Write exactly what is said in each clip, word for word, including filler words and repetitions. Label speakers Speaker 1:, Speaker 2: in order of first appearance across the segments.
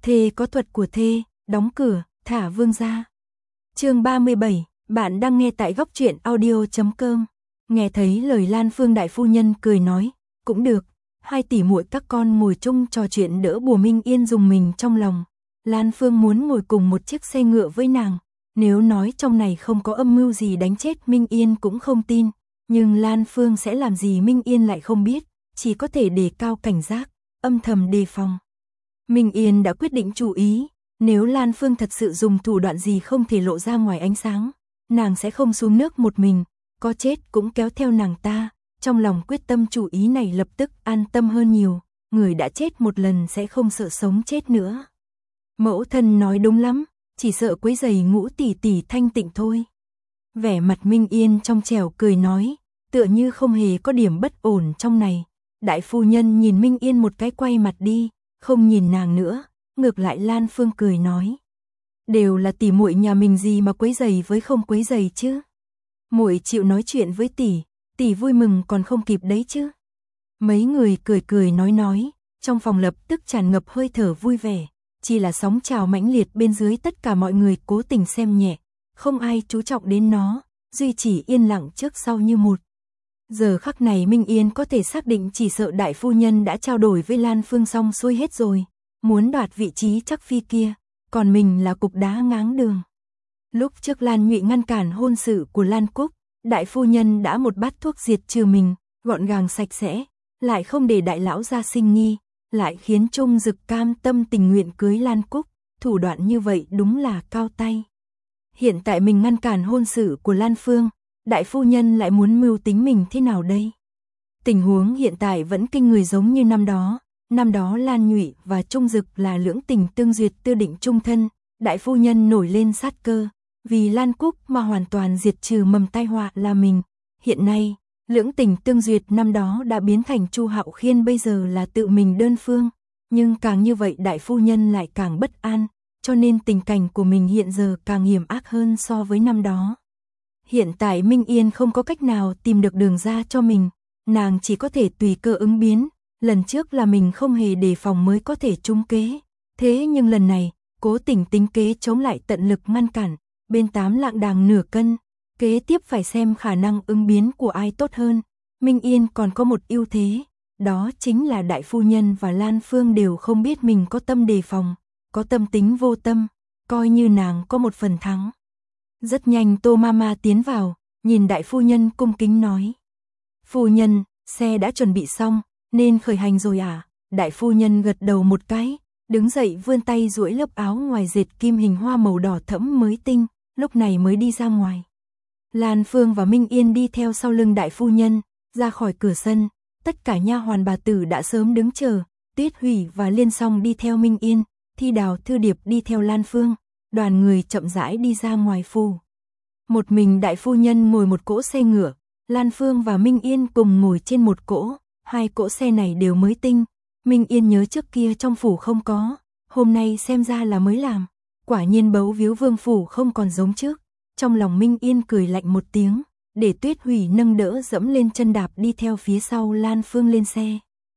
Speaker 1: Thê có thuật của thê, đóng cửa, thả vương ra. Chương ba mươi bảy, bạn đang nghe tại góc truyện audio chấm com. Nghe thấy lời Lan Phương đại phu nhân cười nói, cũng được, hai tỷ muội các con ngồi chung trò chuyện đỡ bùa Minh Yên dùng mình trong lòng. Lan Phương muốn ngồi cùng một chiếc xe ngựa với nàng, nếu nói trong này không có âm mưu gì đánh chết Minh Yên cũng không tin, nhưng Lan Phương sẽ làm gì Minh Yên lại không biết, chỉ có thể đề cao cảnh giác, âm thầm đề phòng. Minh Yên đã quyết định chủ ý, nếu Lan Phương thật sự dùng thủ đoạn gì không thể lộ ra ngoài ánh sáng, nàng sẽ không xuống nước một mình, có chết cũng kéo theo nàng ta. Trong lòng quyết tâm chủ ý này lập tức an tâm hơn nhiều, người đã chết một lần sẽ không sợ sống chết nữa. Mẫu thân nói đúng lắm, chỉ sợ quấy rầy Ngũ tỷ tỷ thanh tịnh thôi. Vẻ mặt Minh Yên trong trẻo cười nói, tựa như không hề có điểm bất ổn trong này. Đại phu nhân nhìn Minh Yên một cái quay mặt đi, không nhìn nàng nữa, ngược lại Lan Phương cười nói, đều là tỷ muội nhà mình gì mà quấy rầy với không quấy rầy chứ. Muội chịu nói chuyện với tỷ, tỷ vui mừng còn không kịp đấy chứ. Mấy người cười cười nói nói, trong phòng lập tức tràn ngập hơi thở vui vẻ, chỉ là sóng trào mãnh liệt bên dưới tất cả mọi người cố tình xem nhẹ, không ai chú trọng đến nó, duy trì yên lặng trước sau như một. Giờ khắc này Minh Yên có thể xác định chỉ sợ đại phu nhân đã trao đổi với Lan Phương xong xuôi hết rồi, muốn đoạt vị trí chắc phi kia, còn mình là cục đá ngáng đường. Lúc trước Lan Nhụy ngăn cản hôn sự của Lan Cúc, đại phu nhân đã một bát thuốc diệt trừ mình, gọn gàng sạch sẽ, lại không để đại lão gia sinh nghi, lại khiến Trung Dực cam tâm tình nguyện cưới Lan Cúc, thủ đoạn như vậy đúng là cao tay. Hiện tại mình ngăn cản hôn sự của Lan Phương, đại phu nhân lại muốn mưu tính mình thế nào đây? Tình huống hiện tại vẫn kinh người giống như năm đó, năm đó Lan Nhụy và Trung Dực là lưỡng tình tương duyệt tư định chung thân, đại phu nhân nổi lên sát cơ, vì Lan Cúc mà hoàn toàn diệt trừ mầm tai họa là mình. Hiện nay, lưỡng tình tương duyệt năm đó đã biến thành Chu Hạo Khiên bây giờ là tự mình đơn phương, nhưng càng như vậy đại phu nhân lại càng bất an, cho nên tình cảnh của mình hiện giờ càng hiểm ác hơn so với năm đó. Hiện tại Minh Yên không có cách nào tìm được đường ra cho mình, nàng chỉ có thể tùy cơ ứng biến, lần trước là mình không hề đề phòng mới có thể trúng kế, thế nhưng lần này, cố tình tính kế chống lại tận lực ngăn cản, bên tám lạng đàng nửa cân, kế tiếp phải xem khả năng ứng biến của ai tốt hơn. Minh Yên còn có một ưu thế, đó chính là đại phu nhân và Lan Phương đều không biết mình có tâm đề phòng, có tâm tính vô tâm, coi như nàng có một phần thắng. Rất nhanh Tô Mama tiến vào, nhìn đại phu nhân cung kính nói, phu nhân, xe đã chuẩn bị xong, nên khởi hành rồi à? Đại phu nhân gật đầu một cái, đứng dậy vươn tay duỗi lớp áo ngoài dệt kim hình hoa màu đỏ thẫm mới tinh, lúc này mới đi ra ngoài. Lan Phương và Minh Yên đi theo sau lưng đại phu nhân, ra khỏi cửa sân, tất cả nha hoàn bà tử đã sớm đứng chờ, Tuyết Hủy và Liên Song đi theo Minh Yên, Thi Đào Thư Điệp đi theo Lan Phương, đoàn người chậm rãi đi ra ngoài phủ. Một mình đại phu nhân ngồi một cỗ xe ngựa, Lan Phương và Minh Yên cùng ngồi trên một cỗ, hai cỗ xe này đều mới tinh, Minh Yên nhớ trước kia trong phủ không có, hôm nay xem ra là mới làm, quả nhiên bấu víu vương phủ không còn giống trước. Trong lòng Minh Yên cười lạnh một tiếng, để Tuyết Hủy nâng đỡ dẫm lên chân đạp đi theo phía sau Lan Phương lên xe.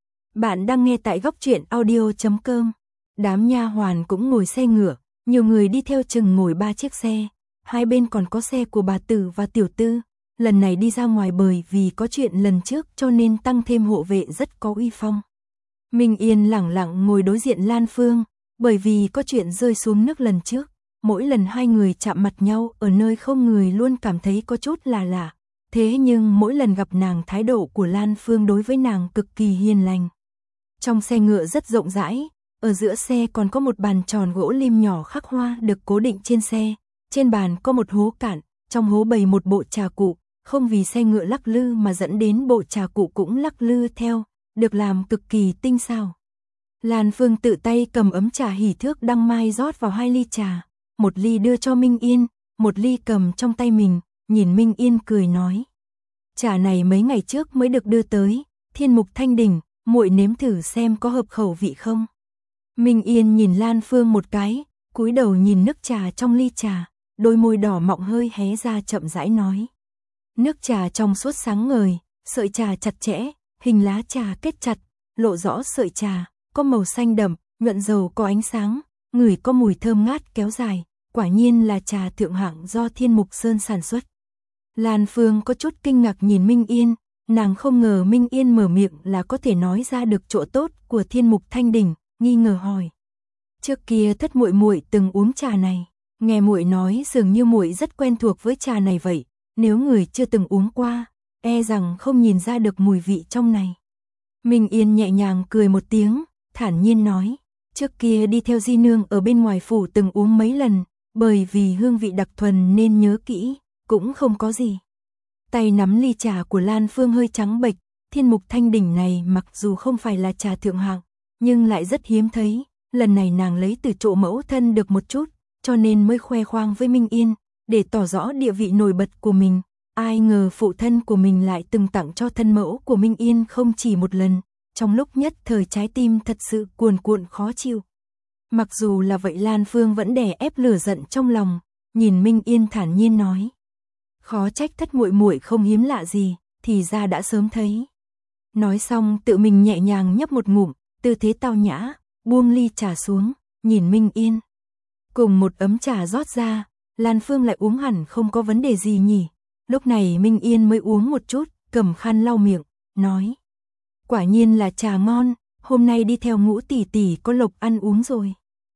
Speaker 1: Bạn đang nghe tại góc truyện audio chấm com. Đám nha hoàn cũng ngồi xe ngựa, nhiều người đi theo chừng ngồi ba chiếc xe, hai bên còn có xe của bà tử và tiểu tư. Lần này đi ra ngoài bởi vì có chuyện lần trước cho nên tăng thêm hộ vệ rất có uy phong. Minh Yên lẳng lặng ngồi đối diện Lan Phương, bởi vì có chuyện rơi xuống nước lần trước. Mỗi lần hai người chạm mặt nhau ở nơi không người luôn cảm thấy có chút là lạ. Thế nhưng mỗi lần gặp nàng thái độ của Lan Phương đối với nàng cực kỳ hiền lành. Trong xe ngựa rất rộng rãi, ở giữa xe còn có một bàn tròn gỗ lim nhỏ khắc hoa được cố định trên xe. Trên bàn có một hố cạn, trong hố bày một bộ trà cụ, không vì xe ngựa lắc lư mà dẫn đến bộ trà cụ cũng lắc lư theo, được làm cực kỳ tinh xảo. Lan Phương tự tay cầm ấm trà hỉ thước đăng mai rót vào hai ly trà. Một ly đưa cho Minh Yên, một ly cầm trong tay mình, nhìn Minh Yên cười nói. Trà này mấy ngày trước mới được đưa tới, thiên mục thanh đỉnh, muội nếm thử xem có hợp khẩu vị không. Minh Yên nhìn Lan Phương một cái, cúi đầu nhìn nước trà trong ly trà, đôi môi đỏ mọng hơi hé ra chậm rãi nói. Nước trà trong suốt sáng ngời, sợi trà chặt chẽ, hình lá trà kết chặt, lộ rõ sợi trà, có màu xanh đậm, nhuận dầu có ánh sáng. người có mùi thơm ngát kéo dài, quả nhiên là trà thượng hạng do Thiên Mục Sơn sản xuất. Lan Phương có chút kinh ngạc nhìn Minh Yên, nàng không ngờ Minh Yên mở miệng là có thể nói ra được chỗ tốt của Thiên Mục Thanh Đỉnh, nghi ngờ hỏi: "Trước kia Thất muội muội từng uống trà này?" Nghe muội nói dường như muội rất quen thuộc với trà này vậy, nếu người chưa từng uống qua, e rằng không nhìn ra được mùi vị trong này. Minh Yên nhẹ nhàng cười một tiếng, thản nhiên nói: "Trước kia đi theo di nương ở bên ngoài phủ từng uống mấy lần, bởi vì hương vị đặc thuần nên nhớ kỹ, cũng không có gì." Tay nắm ly trà của Lan Phương hơi trắng bệch, Thiên Mục Thanh Đỉnh này mặc dù không phải là trà thượng hạng, nhưng lại rất hiếm thấy, lần này nàng lấy từ chỗ mẫu thân được một chút, cho nên mới khoe khoang với Minh Yên, để tỏ rõ địa vị nổi bật của mình. Ai ngờ phụ thân của mình lại từng tặng cho thân mẫu của Minh Yên không chỉ một lần, trong lúc nhất thời trái tim thật sự cuồn cuộn khó chịu. Mặc dù là vậy Lan Phương vẫn đè ép lửa giận trong lòng, nhìn Minh Yên thản nhiên nói: "Khó trách Thất muội muội không hiếm lạ gì, thì ra đã sớm thấy." Nói xong tự mình nhẹ nhàng nhấp một ngụm, tư thế tao nhã, buông ly trà xuống, nhìn Minh Yên. Cùng một ấm trà rót ra, Lan Phương lại uống hẳn không có vấn đề gì nhỉ. Lúc này Minh Yên mới uống một chút, cầm khăn lau miệng, nói: "Quả nhiên là trà ngon, hôm nay đi theo Ngũ tỷ tỷ có lộc ăn uống rồi."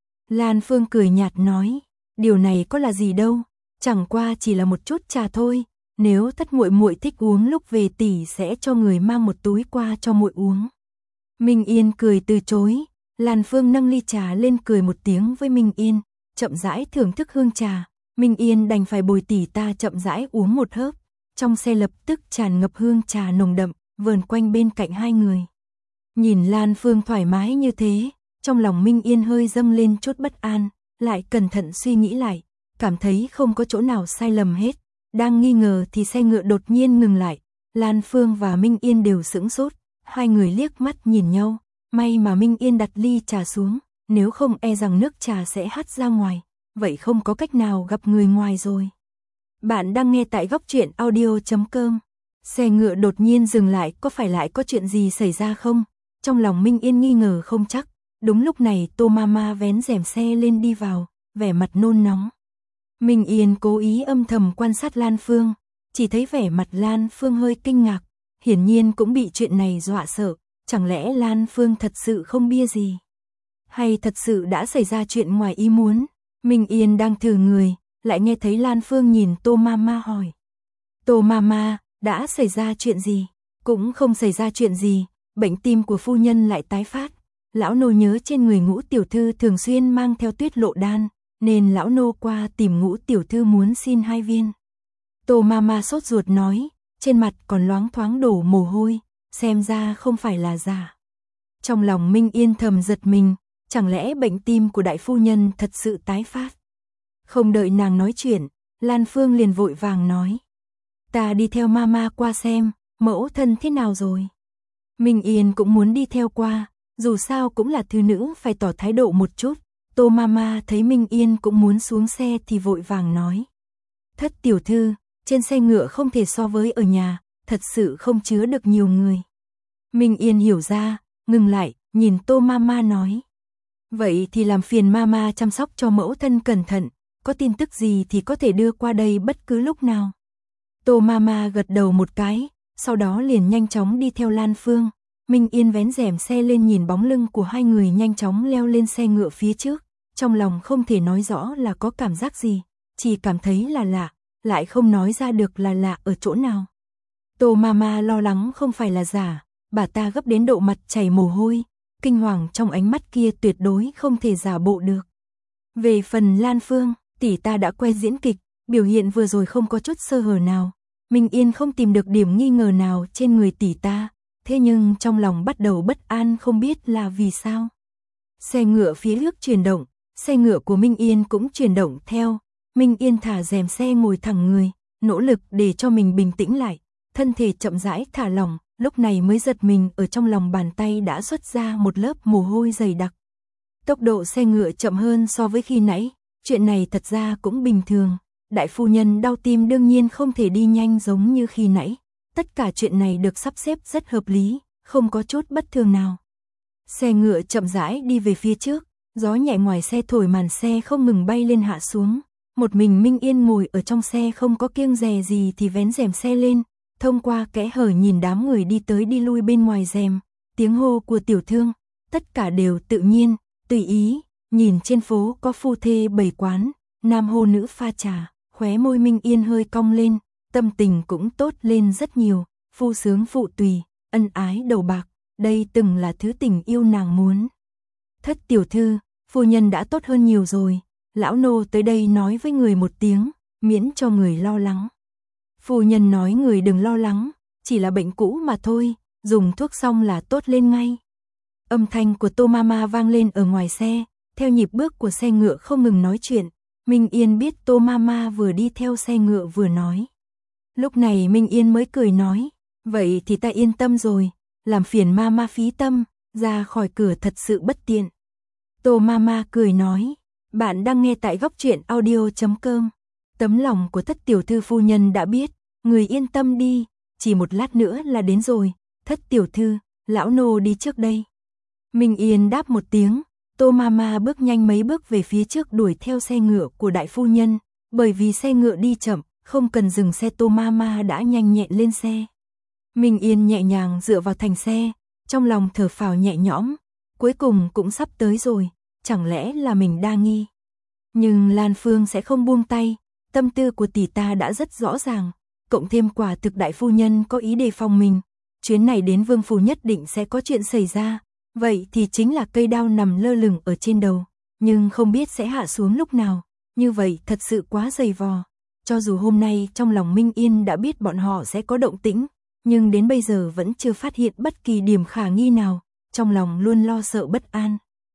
Speaker 1: Lan Phương cười nhạt nói: "Điều này có là gì đâu, chẳng qua chỉ là một chút trà thôi, nếu Thất muội muội thích uống lúc về tỷ sẽ cho người mang một túi qua cho muội uống." Minh Yên cười từ chối, Lan Phương nâng ly trà lên cười một tiếng với Minh Yên, chậm rãi thưởng thức hương trà. Minh Yên đành phải bồi tỷ ta chậm rãi uống một hớp, trong xe lập tức tràn ngập hương trà nồng đậm, vờn quanh bên cạnh hai người. Nhìn Lan Phương thoải mái như thế, trong lòng Minh Yên hơi dâng lên chút bất an, lại cẩn thận suy nghĩ lại, cảm thấy không có chỗ nào sai lầm hết. Đang nghi ngờ thì xe ngựa đột nhiên ngừng lại, Lan Phương và Minh Yên đều sững sốt, hai người liếc mắt nhìn nhau, may mà Minh Yên đặt ly trà xuống, nếu không e rằng nước trà sẽ hắt ra ngoài, vậy không có cách nào gặp người ngoài rồi. Bạn đang nghe tại góc truyện audio chấm com. Xe ngựa đột nhiên dừng lại, có phải lại có chuyện gì xảy ra không? Trong lòng Minh Yên nghi ngờ không chắc. Đúng lúc này Tô Mama vén rèm xe lên đi vào, vẻ mặt nôn nóng. Minh Yên cố ý âm thầm quan sát Lan Phương, chỉ thấy vẻ mặt Lan Phương hơi kinh ngạc, hiển nhiên cũng bị chuyện này dọa sợ. Chẳng lẽ Lan Phương thật sự không bia gì? Hay thật sự đã xảy ra chuyện ngoài ý muốn? Minh Yên đang thử người, lại nghe thấy Lan Phương nhìn Tô Mama hỏi: "Tô Mama, đã xảy ra chuyện gì?" "Cũng không xảy ra chuyện gì, bệnh tim của phu nhân lại tái phát. Lão nô nhớ trên người Ngũ tiểu thư thường xuyên mang theo Tuyết Lộ đan, nên lão nô qua tìm Ngũ tiểu thư muốn xin hai viên." Tô Mama sốt ruột nói, trên mặt còn loáng thoáng đổ mồ hôi, xem ra không phải là giả. Trong lòng Minh Yên thầm giật mình, chẳng lẽ bệnh tim của đại phu nhân thật sự tái phát? Không đợi nàng nói chuyện, Lan Phương liền vội vàng nói: "Ta đi theo Mama qua xem, mẫu thân thế nào rồi." Minh Yên cũng muốn đi theo qua, dù sao cũng là thư nữ phải tỏ thái độ một chút. Tô Mama thấy Minh Yên cũng muốn xuống xe thì vội vàng nói: "Thất tiểu thư, trên xe ngựa không thể so với ở nhà, thật sự không chứa được nhiều người." Minh Yên hiểu ra, ngừng lại, nhìn Tô Mama nói: "Vậy thì làm phiền Mama chăm sóc cho mẫu thân cẩn thận, có tin tức gì thì có thể đưa qua đây bất cứ lúc nào." Tô Mama gật đầu một cái, sau đó liền nhanh chóng đi theo Lan Phương. Minh Yên vén rèm xe lên nhìn bóng lưng của hai người nhanh chóng leo lên xe ngựa phía trước, trong lòng không thể nói rõ là có cảm giác gì, chỉ cảm thấy là lạ, lại không nói ra được là lạ ở chỗ nào. Tô Mama lo lắng không phải là giả, bà ta gấp đến độ mặt chảy mồ hôi, kinh hoàng trong ánh mắt kia tuyệt đối không thể giả bộ được. Về phần Lan Phương, tỷ ta đã quen diễn kịch, biểu hiện vừa rồi không có chút sơ hở nào. Minh Yên không tìm được điểm nghi ngờ nào trên người tỷ ta, thế nhưng trong lòng bắt đầu bất an không biết là vì sao. Xe ngựa phía trước chuyển động, xe ngựa của Minh Yên cũng chuyển động theo. Minh Yên thả rèm xe ngồi thẳng người, nỗ lực để cho mình bình tĩnh lại, thân thể chậm rãi thả lỏng, lúc này mới giật mình ở trong lòng bàn tay đã xuất ra một lớp mồ hôi dày đặc. Tốc độ xe ngựa chậm hơn so với khi nãy, chuyện này thật ra cũng bình thường. Đại phu nhân đau tim đương nhiên không thể đi nhanh giống như khi nãy. Tất cả chuyện này được sắp xếp rất hợp lý, không có chút bất thường nào. Xe ngựa chậm rãi đi về phía trước, Gió nhẹ ngoài xe thổi màn xe không ngừng bay lên hạ xuống. Một mình Minh Yên ngồi ở trong xe không có kiêng dè gì thì vén rèm xe lên, thông qua kẽ hở nhìn đám người đi tới đi lui bên ngoài rèm, tiếng hô của tiểu thương, tất cả đều tự nhiên, tùy ý, nhìn trên phố có phu thê bày quán, nam hô nữ pha trà, khóe môi Minh Yên hơi cong lên, tâm tình cũng tốt lên rất nhiều, phu sướng phụ tùy, ân ái đầu bạc, đây từng là thứ tình yêu nàng muốn. Thất tiểu thư, phu nhân đã tốt hơn nhiều rồi, lão nô tới đây nói với người một tiếng, miễn cho người lo lắng. Phu nhân nói người đừng lo lắng, chỉ là bệnh cũ mà thôi, dùng thuốc xong là tốt lên ngay. Âm thanh của Tô Mama vang lên ở ngoài xe, theo nhịp bước của xe ngựa không ngừng nói chuyện. Minh Yên biết Tô Mama vừa đi theo xe ngựa vừa nói. Lúc này Minh Yên mới cười nói, vậy thì ta yên tâm rồi, làm phiền Mama phí tâm, ra khỏi cửa thật sự bất tiện. Tô Mama cười nói, bạn đang nghe tại góc truyện audio chấm com. Tấm lòng của thất tiểu thư phu nhân đã biết, người yên tâm đi, chỉ một lát nữa là đến rồi, thất tiểu thư, lão nô đi trước đây. Minh Yên đáp một tiếng, Tô Mama bước nhanh mấy bước về phía trước đuổi theo xe ngựa của đại phu nhân, bởi vì xe ngựa đi chậm, không cần dừng xe Tô Mama đã nhanh nhẹn lên xe. Minh Yên nhẹ nhàng dựa vào thành xe, trong lòng thở phào nhẹ nhõm, cuối cùng cũng sắp tới rồi, chẳng lẽ là mình đa nghi. Nhưng Lan Phương sẽ không buông tay, tâm tư của tỷ ta đã rất rõ ràng, cộng thêm quả thực đại phu nhân có ý đề phòng mình, chuyến này đến Vương phủ nhất định sẽ có chuyện xảy ra, vậy thì chính là cây đao nằm lơ lửng ở trên đầu, nhưng không biết sẽ hạ xuống lúc nào, như vậy thật sự quá dày vò. Cho dù hôm nay trong lòng Minh Yên đã biết bọn họ sẽ có động tĩnh, nhưng đến bây giờ vẫn chưa phát hiện bất kỳ điểm khả nghi nào, trong lòng luôn lo sợ bất an.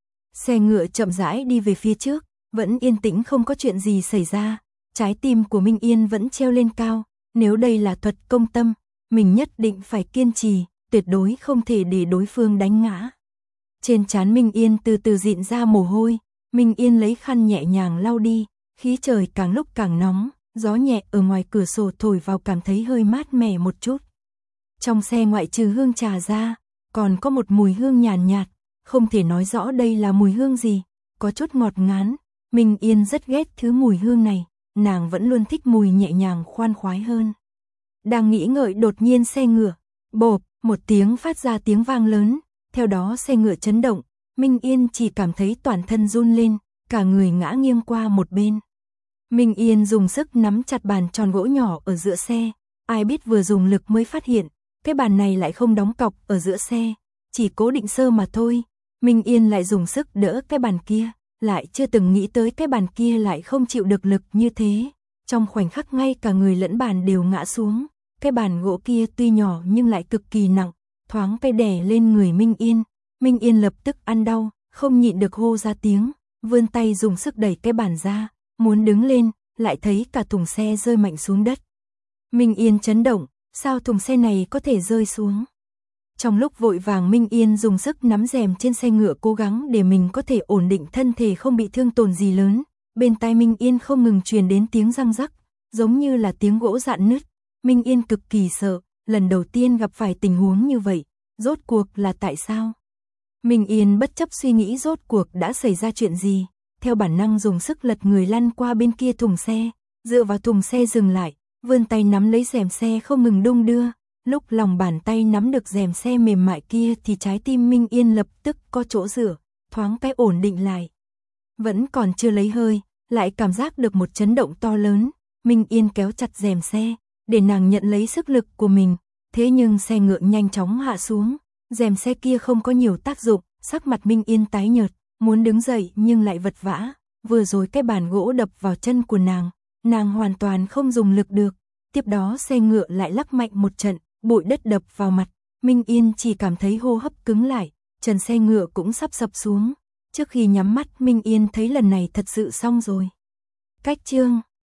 Speaker 1: Xe ngựa chậm rãi đi về phía trước, vẫn yên tĩnh không có chuyện gì xảy ra, trái tim của Minh Yên vẫn treo lên cao, nếu đây là thuật công tâm, mình nhất định phải kiên trì, tuyệt đối không thể để đối phương đánh ngã. Trên trán Minh Yên từ từ dịn ra mồ hôi, Minh Yên lấy khăn nhẹ nhàng lau đi, khí trời càng lúc càng nóng, gió nhẹ ở ngoài cửa sổ thổi vào cảm thấy hơi mát mẻ một chút. Trong xe ngoại trừ hương trà ra, còn có một mùi hương nhàn nhạt, không thể nói rõ đây là mùi hương gì, có chút ngọt ngán, Minh Yên rất ghét thứ mùi hương này, nàng vẫn luôn thích mùi nhẹ nhàng khoan khoái hơn. Đang nghĩ ngợi đột nhiên xe ngựa, bộp, một tiếng phát ra tiếng vang lớn, theo đó xe ngựa chấn động, Minh Yên chỉ cảm thấy toàn thân run lên, cả người ngã nghiêng qua một bên. Minh Yên dùng sức nắm chặt bàn tròn gỗ nhỏ ở giữa xe, ai biết vừa dùng lực mới phát hiện, cái bàn này lại không đóng cọc ở giữa xe, chỉ cố định sơ mà thôi. Minh Yên lại dùng sức đỡ cái bàn kia, lại chưa từng nghĩ tới cái bàn kia lại không chịu được lực như thế. Trong khoảnh khắc ngay cả người lẫn bàn đều ngã xuống, cái bàn gỗ kia tuy nhỏ nhưng lại cực kỳ nặng, thoáng cái đè lên người Minh Yên. Minh Yên lập tức ăn đau, không nhịn được hô ra tiếng, vươn tay dùng sức đẩy cái bàn ra, muốn đứng lên, lại thấy cả thùng xe rơi mạnh xuống đất. Minh Yên chấn động, sao thùng xe này có thể rơi xuống? Trong lúc vội vàng Minh Yên dùng sức nắm rèm trên xe ngựa cố gắng để mình có thể ổn định thân thể không bị thương tổn gì lớn. Bên tai Minh Yên không ngừng truyền đến tiếng răng rắc, giống như là tiếng gỗ rạn nứt. Minh Yên cực kỳ sợ, lần đầu tiên gặp phải tình huống như vậy, rốt cuộc là tại sao? Minh Yên bất chấp suy nghĩ rốt cuộc đã xảy ra chuyện gì, theo bản năng dùng sức lật người lăn qua bên kia thùng xe, dựa vào thùng xe dừng lại, vươn tay nắm lấy rèm xe không ngừng đung đưa. Lúc lòng bàn tay nắm được rèm xe mềm mại kia thì trái tim Minh Yên lập tức có chỗ dựa, thoáng cái ổn định lại. Vẫn còn chưa lấy hơi, lại cảm giác được một chấn động to lớn, Minh Yên kéo chặt rèm xe, để nàng nhận lấy sức lực của mình, thế nhưng xe ngựa nhanh chóng hạ xuống, rèm xe kia không có nhiều tác dụng, sắc mặt Minh Yên tái nhợt, muốn đứng dậy nhưng lại vật vã, vừa rồi cái bàn gỗ đập vào chân của nàng, nàng hoàn toàn không dùng lực được, tiếp đó xe ngựa lại lắc mạnh một trận, bụi đất đập vào mặt, Minh Yên chỉ cảm thấy hô hấp cứng lại, trần xe ngựa cũng sắp sập xuống. Trước khi nhắm mắt Minh Yên thấy lần này thật sự xong rồi. Cách chương